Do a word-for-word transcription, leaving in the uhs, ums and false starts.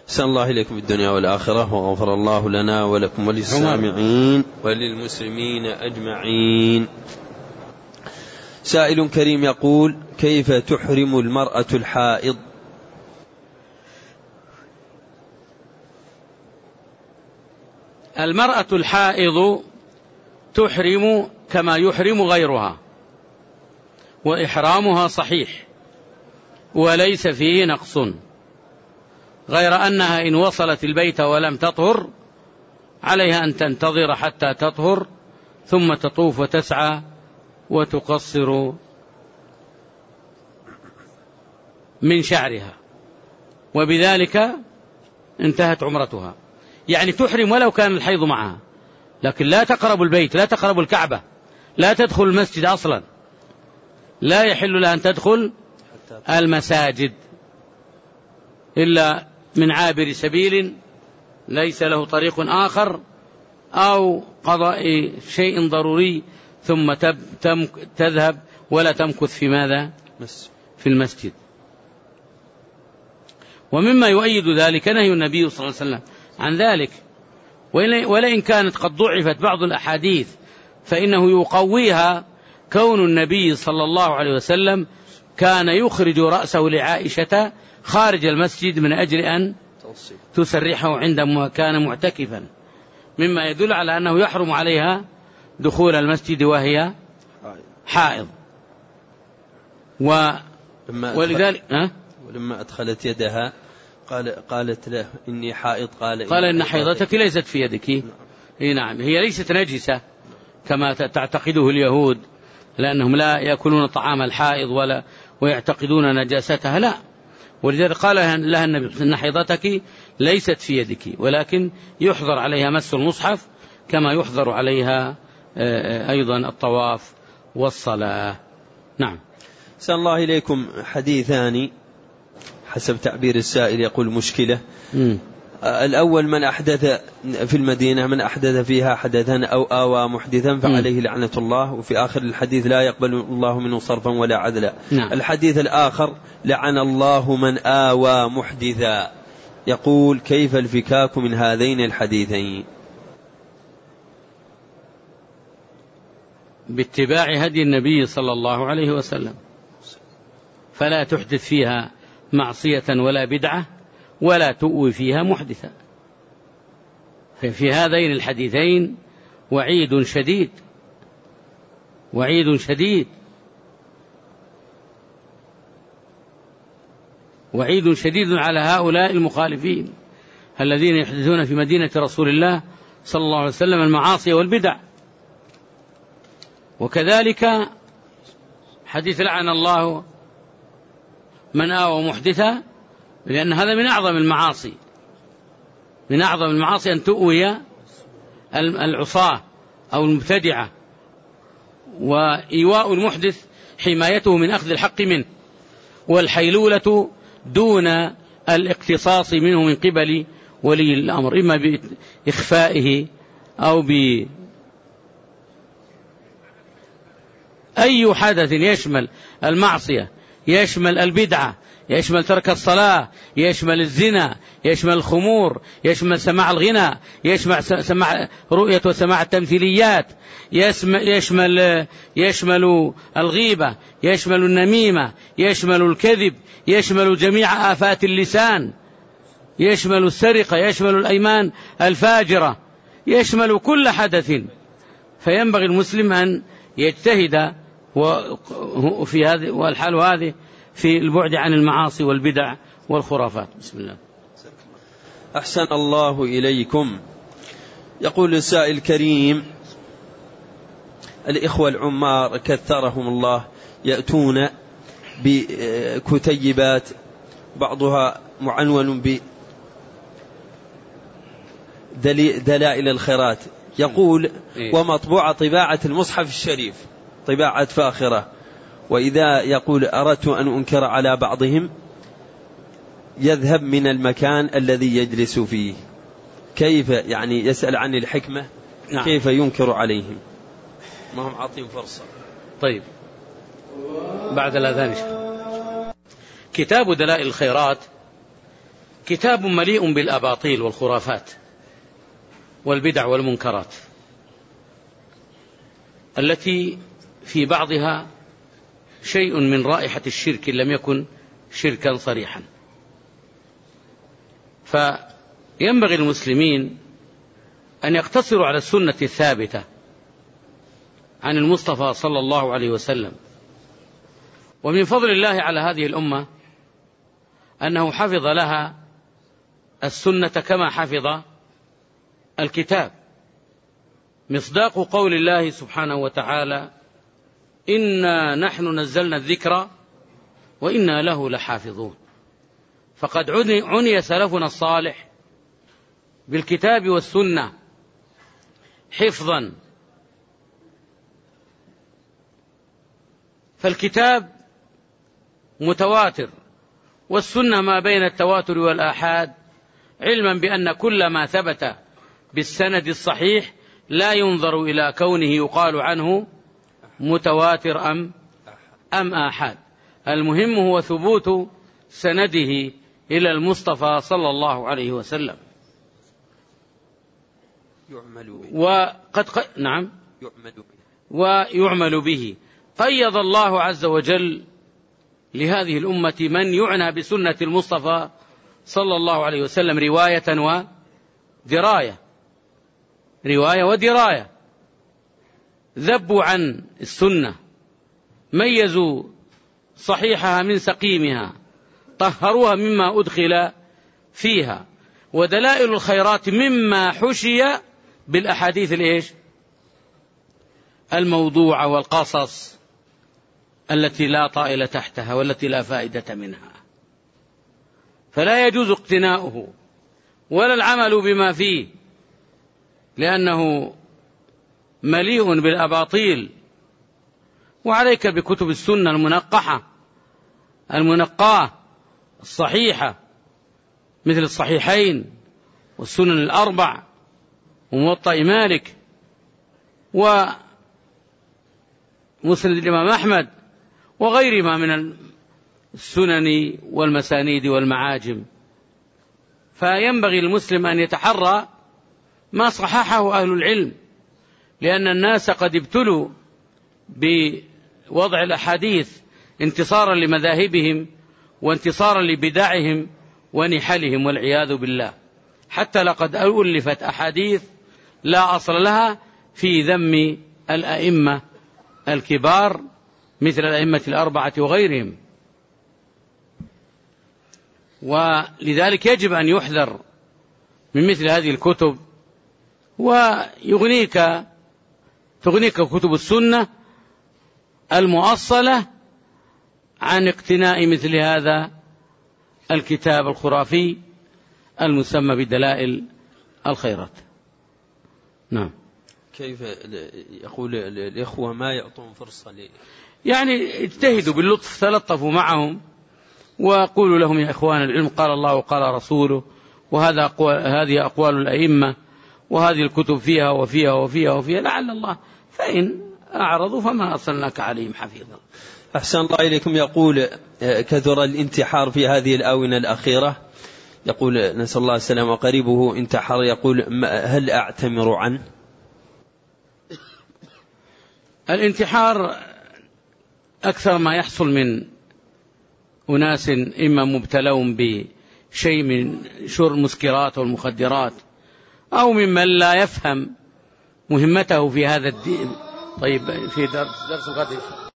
أحسن الله إليكم الدنيا والآخرة، وغفر الله لنا ولكم وللسامعين وللمسلمين أجمعين. سائل كريم يقول: كيف تحرم المرأة الحائض؟ المرأة الحائض تحرم كما يحرم غيرها، وإحرامها صحيح وليس فيه نقص، غير أنها إن وصلت البيت ولم تطهر عليها أن تنتظر حتى تطهر ثم تطوف وتسعى وتقصر من شعرها، وبذلك انتهت عمرتها. يعني تحرم ولو كان الحيض معها، لكن لا تقرب البيت، لا تقرب الكعبة، لا تدخل المسجد أصلا، لا يحل لها أن تدخل المساجد إلا من عابر سبيل ليس له طريق آخر، أو قضاء شيء ضروري ثم تذهب ولا تمكث في ماذا؟ في المسجد. ومما يؤيد ذلك نهي النبي صلى الله عليه وسلم عن ذلك، ولئن كانت قد ضعفت بعض الأحاديث فإنه يقويها كون النبي صلى الله عليه وسلم كان يخرج رأسه لعائشة خارج المسجد من أجل أن تسرحه عندما كان معتكفا، مما يدل على أنه يحرم عليها دخول المسجد وهي حائض. و... ولذلك أه؟ ولما أدخلت يدها قال قالت له إني حائض، قال قال إن حيضتك ليست في يدك. نعم. نعم، هي ليست نجسة كما تعتقده اليهود، لأنهم لا يأكلون طعام الحائض ولا ويعتقدون نجاستها، لا. ولذلك قال لها النبي إن حيضتك ليست في يدك، ولكن يحظر عليها مس المصحف كما يحظر عليها أيضا الطواف والصلاة. نعم. سأل الله إليكم حديثان حسب تعبير السائل، يقول مشكلة. م. الأول: من أحدث في المدينة من أحدث فيها حدثا أو آوى محدثا فعليه لعنة الله، وفي آخر الحديث: لا يقبل الله منه صرفا ولا عدلا. نعم. الحديث الآخر: لعن الله من آوى محدثا. يقول: كيف الفكاك من هذين الحديثين؟ باتباع هدي النبي صلى الله عليه وسلم، فلا تحدث فيها معصية ولا بدعة ولا تؤوي فيها محدثا. ففي هذين الحديثين وعيد شديد، وعيد شديد وعيد شديد على هؤلاء المخالفين الذين يحدثون في مدينة رسول الله صلى الله عليه وسلم المعاصي والبدع. وكذلك حديث لعن الله من آوى محدثا، لأن هذا من أعظم المعاصي، من أعظم المعاصي أن تؤوي العصاة أو المبتدعة. وإيواء المحدث حمايته من أخذ الحق منه، والحيلولة دون الاقتصاص منه من قبل ولي الأمر، إما بإخفائه أو ب أي حدث يشمل المعصية، يشمل البدعة، يشمل ترك الصلاة، يشمل الزنا، يشمل الخمور، يشمل سماع الغناء، يشمل سماع رؤية وسماع التمثيليات، يشمل يشمل الغيبة، يشمل النميمة، يشمل الكذب، يشمل جميع آفات اللسان، يشمل السرقة، يشمل الأيمان الفاجرة، يشمل كل حدث. فينبغي المسلم أن يجتهد وفي هذه والحال هذه في البعد عن المعاصي والبدع والخرافات. بسم الله. أحسن الله إليكم. يقول السائل الكريم: الإخوة العمار كثرهم الله يأتون بكتيبات بعضها معنون بدلائل الخيرات، يقول: ومطبوعة طباعة المصحف الشريف طباعة فاخرة، وإذا يقول أردت أن أنكر على بعضهم يذهب من المكان الذي يجلس فيه. كيف يعني؟ يسأل عن الحكمة. نعم. كيف ينكر عليهم؟ ما هم عاطين فرصة. طيب، بعد الأذان كتاب دلائل الخيرات كتاب مليء بالأباطيل والخرافات والبدع والمنكرات التي في بعضها شيء من رائحة الشرك لم يكن شركا صريحا. فينبغي المسلمين أن يقتصروا على السنة الثابتة عن المصطفى صلى الله عليه وسلم. ومن فضل الله على هذه الأمة أنه حفظ لها السنة كما حفظ الكتاب، مصداق قول الله سبحانه وتعالى: إنا نحن نزلنا الذكر وإنا له لحافظون. فقد عني سلفنا الصالح بالكتاب والسنة حفظا، فالكتاب متواتر والسنة ما بين التواتر والآحاد، علما بأن كل ما ثبت بالسند الصحيح لا ينظر إلى كونه يقال عنه متواتر أم أم آحاد، المهم هو ثبوت سنده إلى المصطفى صلى الله عليه وسلم. يعمل به. وقد ق... نعم يعمل به. ويعمل به. قيض الله عز وجل لهذه الأمة من يعنى بسنة المصطفى صلى الله عليه وسلم رواية ودراية، رواية ودراية، ذبوا عن السنة، ميزوا صحيحها من سقيمها، طهروها مما أدخل فيها، ودلائل الخيرات مما حشي بالأحاديث الإيش الموضوعة والقصص التي لا طائل تحتها والتي لا فائدة منها. فلا يجوز اقتناؤه ولا العمل بما فيه، لأنه مليء بالأباطيل. وعليك بكتب السنة المنقحة المنقاة الصحيحة، مثل الصحيحين والسنن الأربع وموطأ مالك ومسند الإمام أحمد وغيرها من السنن والمسانيد والمعاجم. فينبغي المسلم أن يتحرى ما صححه أهل العلم، لأن الناس قد ابتلوا بوضع الأحاديث انتصارا لمذاهبهم وانتصارا لبدعهم ونحلهم والعياذ بالله، حتى لقد ألفت أحاديث لا أصل لها في ذم الأئمة الكبار مثل الأئمة الأربعة وغيرهم. ولذلك يجب أن يحذر من مثل هذه الكتب، ويغنيك تغنيك كتب السنة المؤصلة عن اقتناء مثل هذا الكتاب الخرافي المسمى بدلائل الخيرات. نعم. كيف يقول الإخوة ما يعطون فرصة لي؟ يعني اجتهدوا باللطف، تلطفوا معهم وقولوا لهم: يا إخوان العلم، قال الله وقال رسوله، وهذا أقوال هذه أقوال الأئمة، وهذه الكتب فيها وفيها وفيها وفيها، لعل الله، فإن أعرضوا فما أرسلناك عليهم حفيظا. أحسن الله إليكم. يقول: كثر الانتحار في هذه الآونة الأخيرة، يقول نسأل الله السلامة، وقريبه انتحر، يقول: هل أعتمر عنه؟ الانتحار أكثر ما يحصل من أناس إما مبتلون بشيء من شرب المسكرات والمخدرات، أو ممن لا يفهم مهمته في هذا الدين. طيب، في درس درس الغد